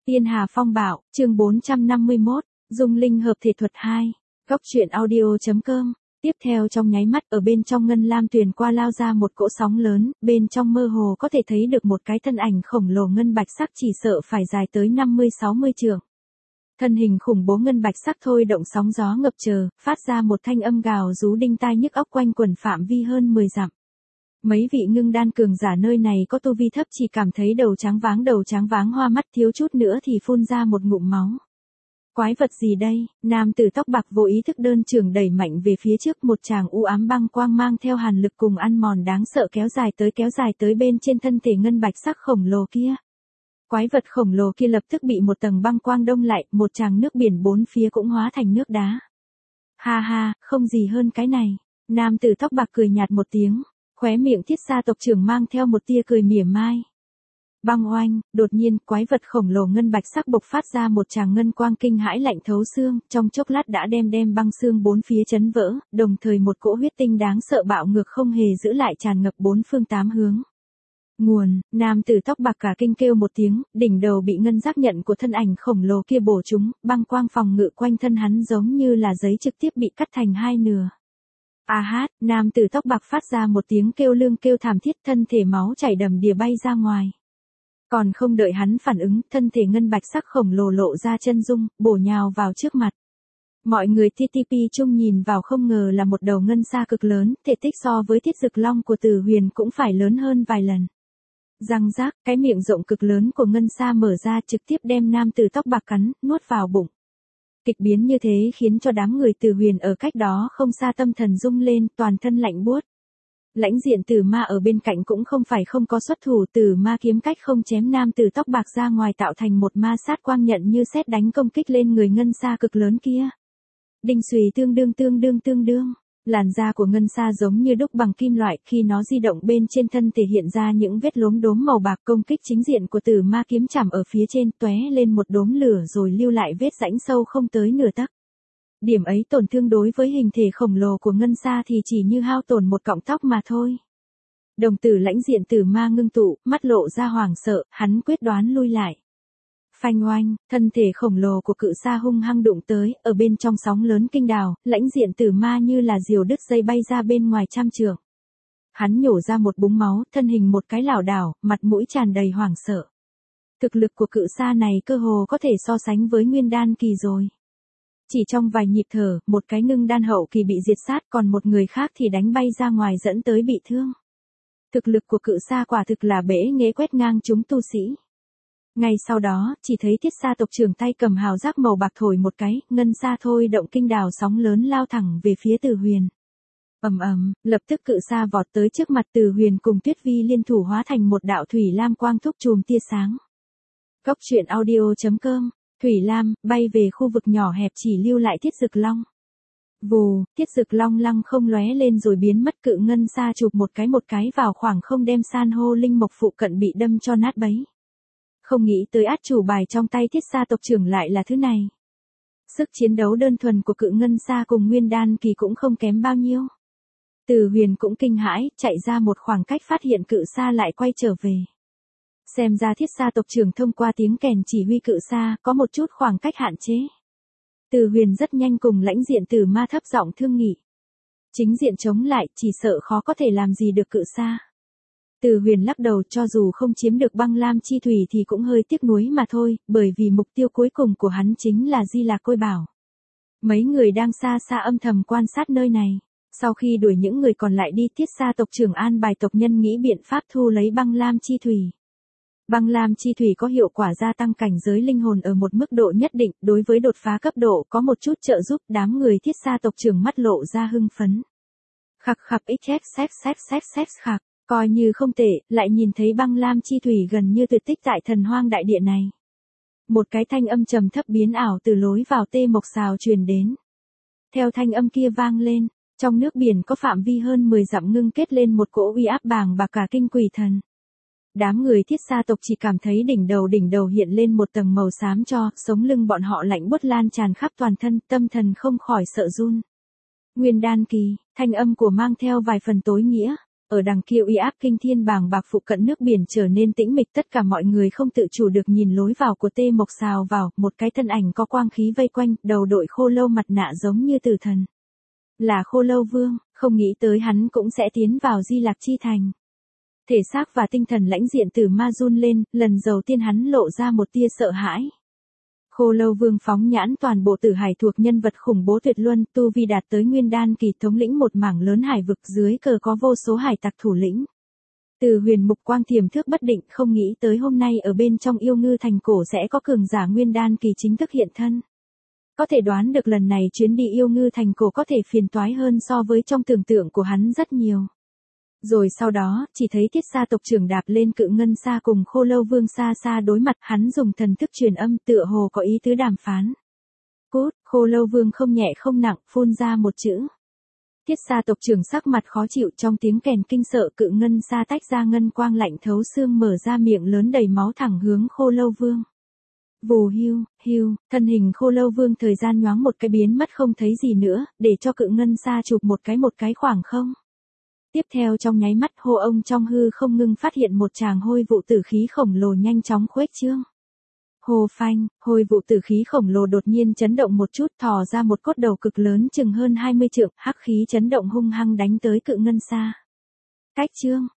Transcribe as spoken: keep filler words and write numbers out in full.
Tiên Hà Phong Bạo, chương bốn trăm năm mươi mốt, Dung Linh hợp thể thuật hai. Góc truyện audio.com. Tiếp theo trong nháy mắt ở bên trong ngân lam tuyền qua lao ra một cỗ sóng lớn, bên trong mơ hồ có thể thấy được một cái thân ảnh khổng lồ ngân bạch sắc chỉ sợ phải dài tới năm mươi sáu mươi trượng. Thân hình khủng bố ngân bạch sắc thôi động sóng gió ngập trời, phát ra một thanh âm gào rú đinh tai nhức óc quanh quần phạm vi hơn mười dặm. Mấy vị ngưng đan cường giả nơi này có tu vi thấp chỉ cảm thấy đầu trắng váng đầu trắng váng hoa mắt thiếu chút nữa thì phun ra một ngụm máu. Quái vật gì đây? Nam tử tóc bạc vô ý thức đơn trường đẩy mạnh về phía trước, một tràng u ám băng quang mang theo hàn lực cùng ăn mòn đáng sợ kéo dài tới kéo dài tới bên trên thân thể ngân bạch sắc khổng lồ kia. Quái vật khổng lồ kia lập tức bị một tầng băng quang đông lại, một tràng nước biển bốn phía cũng hóa thành nước đá. Ha ha, không gì hơn cái này. Nam tử tóc bạc cười nhạt một tiếng, khóe miệng Thiết gia tộc trưởng mang theo một tia cười mỉa mai. Băng oanh, đột nhiên, quái vật khổng lồ ngân bạch sắc bộc phát ra một tràng ngân quang kinh hãi lạnh thấu xương, trong chốc lát đã đem đem băng xương bốn phía chấn vỡ, đồng thời một cỗ huyết tinh đáng sợ bạo ngược không hề giữ lại tràn ngập bốn phương tám hướng. Nguồn, nam tử tóc bạc cả kinh kêu một tiếng, đỉnh đầu bị ngân giác nhận của thân ảnh khổng lồ kia bổ trúng, băng quang phòng ngự quanh thân hắn giống như là giấy trực tiếp bị cắt thành hai nửa. A hát, nam tử tóc bạc phát ra một tiếng kêu lương kêu thảm thiết, thân thể máu chảy đầm đìa bay ra ngoài. Còn không đợi hắn phản ứng, thân thể ngân bạch sắc khổng lồ lộ ra chân dung, bổ nhào vào trước mặt. Mọi người tê tê pê chung nhìn vào không ngờ là một đầu ngân sa cực lớn, thể tích so với thiết dực long của Từ Huyền cũng phải lớn hơn vài lần. Răng rác, cái miệng rộng cực lớn của ngân sa mở ra trực tiếp đem nam tử tóc bạc cắn, nuốt vào bụng. Kịch biến như thế khiến cho đám người Từ Huyền ở cách đó không xa tâm thần rung lên, toàn thân lạnh buốt. Lãnh diện Tử Ma ở bên cạnh cũng không phải không có xuất thủ, Tử Ma kiếm cách không chém nam tử tóc bạc ra ngoài tạo thành một ma sát quang nhận như sét đánh công kích lên người ngân sa cực lớn kia. Đinh xùy tương đương tương đương tương đương, làn da của ngân sa giống như đúc bằng kim loại, khi nó di động bên trên thân thể hiện ra những vết lốm đốm màu bạc, công kích chính diện của Tử Ma kiếm chạm ở phía trên tóe lên một đốm lửa rồi lưu lại vết rãnh sâu không tới nửa tấc. Điểm ấy tổn thương đối với hình thể khổng lồ của ngân sa thì chỉ như hao tổn một cọng tóc mà thôi. Đồng tử lãnh diện Tử Ma ngưng tụ, mắt lộ ra hoảng sợ, hắn quyết đoán lui lại. Phanh oanh, thân thể khổng lồ của cự sa hung hăng đụng tới, ở bên trong sóng lớn kinh đào, lãnh diện Tử Ma như là diều đứt dây bay ra bên ngoài trăm trượng. Hắn nhổ ra một búng máu, thân hình một cái lảo đảo, mặt mũi tràn đầy hoảng sợ. Thực lực của cự sa này cơ hồ có thể so sánh với nguyên đan kỳ rồi. Chỉ trong vài nhịp thở, một cái ngưng đan hậu kỳ bị diệt sát, còn một người khác thì đánh bay ra ngoài dẫn tới bị thương. Thực lực của cự sa quả thực là bể nghễ quét ngang chúng tu sĩ. Ngay sau đó, chỉ thấy Thiết gia tộc trưởng tay cầm hào giác màu bạc thổi một cái, ngân sa thôi động kinh đào sóng lớn lao thẳng về phía Từ Huyền. Ầm ầm, lập tức cự sa vọt tới trước mặt Từ Huyền cùng Tuyết Vi liên thủ hóa thành một đạo thủy lam quang thúc chùm tia sáng. Góc truyện audio.com. Thủy lam, bay về khu vực nhỏ hẹp chỉ lưu lại thiết dực long. Vù, thiết dực long lăng không lóe lên rồi biến mất, cự ngân sa chụp một cái một cái vào khoảng không đem san hô linh mộc phụ cận bị đâm cho nát bấy. Không nghĩ tới át chủ bài trong tay Thiết gia tộc trưởng lại là thứ này. Sức chiến đấu đơn thuần của cự ngân sa cùng nguyên đan kỳ cũng không kém bao nhiêu. Từ Huyền cũng kinh hãi, chạy ra một khoảng cách phát hiện cự sa lại quay trở về. Xem ra Thiết gia tộc trưởng thông qua tiếng kèn chỉ huy cự sa, có một chút khoảng cách hạn chế. Từ Huyền rất nhanh cùng lãnh diện Tử Ma thấp giọng thương nghị. Chính diện chống lại, chỉ sợ khó có thể làm gì được cự sa. Từ Huyền lắc đầu, cho dù không chiếm được băng lam chi thủy thì cũng hơi tiếc nuối mà thôi, bởi vì mục tiêu cuối cùng của hắn chính là Di Lạc Côi Bảo. Mấy người đang xa xa âm thầm quan sát nơi này. Sau khi đuổi những người còn lại đi, Thiết gia tộc trưởng an bài tộc nhân nghĩ biện pháp thu lấy băng lam chi thủy. Băng lam chi thủy có hiệu quả gia tăng cảnh giới linh hồn ở một mức độ nhất định, đối với đột phá cấp độ có một chút trợ giúp, đám người Thiết gia tộc trưởng mắt lộ ra hưng phấn. Khặc khặc ít xếp xếp xếp xếp xếp khặc, coi như không tệ, lại nhìn thấy băng lam chi thủy gần như tuyệt tích tại thần hoang đại địa này. Một cái thanh âm trầm thấp biến ảo từ lối vào tê mộc xào truyền đến. Theo thanh âm kia vang lên, trong nước biển có phạm vi hơn mười dặm ngưng kết lên một cỗ uy áp bàng bạc cả kinh quỷ thần. Đám người Thiết gia tộc chỉ cảm thấy đỉnh đầu đỉnh đầu hiện lên một tầng màu xám cho, sống lưng bọn họ lạnh buốt lan tràn khắp toàn thân, tâm thần không khỏi sợ run. Nguyên đan kỳ, thanh âm của mang theo vài phần tối nghĩa. Ở đằng kia uy áp kinh thiên bàng bạc phụ cận nước biển trở nên tĩnh mịch, tất cả mọi người không tự chủ được nhìn lối vào của Tê Mộc Sào vào, một cái thân ảnh có quang khí vây quanh, đầu đội khô lâu mặt nạ giống như tử thần. Là Khô Lâu Vương, không nghĩ tới hắn cũng sẽ tiến vào Di Lạc Chi Thành. Thể xác và tinh thần lãnh diện Tử Ma run lên, lần đầu tiên hắn lộ ra một tia sợ hãi. Khô Lâu Vương phóng nhãn toàn bộ Tử Hải thuộc nhân vật khủng bố tuyệt luân, tu vi đạt tới nguyên đan kỳ, thống lĩnh một mảng lớn hải vực, dưới cờ có vô số hải tặc thủ lĩnh. Từ Huyền mục quang thiềm thước bất định, không nghĩ tới hôm nay ở bên trong Yêu Ngư Thành cổ sẽ có cường giả nguyên đan kỳ chính thức hiện thân. Có thể đoán được lần này chuyến đi Yêu Ngư Thành cổ có thể phiền toái hơn so với trong tưởng tượng của hắn rất nhiều. Rồi sau đó, chỉ thấy Thiết Sa tộc trưởng đạp lên Cự Ngân Sa cùng Khô Lâu Vương xa xa đối mặt, hắn dùng thần thức truyền âm tựa hồ có ý tứ đàm phán. Cút, Khô Lâu Vương không nhẹ không nặng, phun ra một chữ. Thiết Sa tộc trưởng sắc mặt khó chịu, trong tiếng kèn kinh sợ, Cự Ngân Sa tách ra ngân quang lạnh thấu xương, mở ra miệng lớn đầy máu thẳng hướng Khô Lâu Vương. Vù hiu, hiu, thân hình Khô Lâu Vương thời gian nhoáng một cái biến mất không thấy gì nữa, để cho Cự Ngân Sa chụp một cái một cái khoảng không. Tiếp theo trong nháy mắt hô ông trong hư không ngưng phát hiện một tràng hôi vụ tử khí khổng lồ nhanh chóng khuếch trương. Hồ phanh, hôi vụ tử khí khổng lồ đột nhiên chấn động một chút, thò ra một cốt đầu cực lớn chừng hơn hai mươi trượng, hắc khí chấn động hung hăng đánh tới Cự Ngân Sa. Cách trương,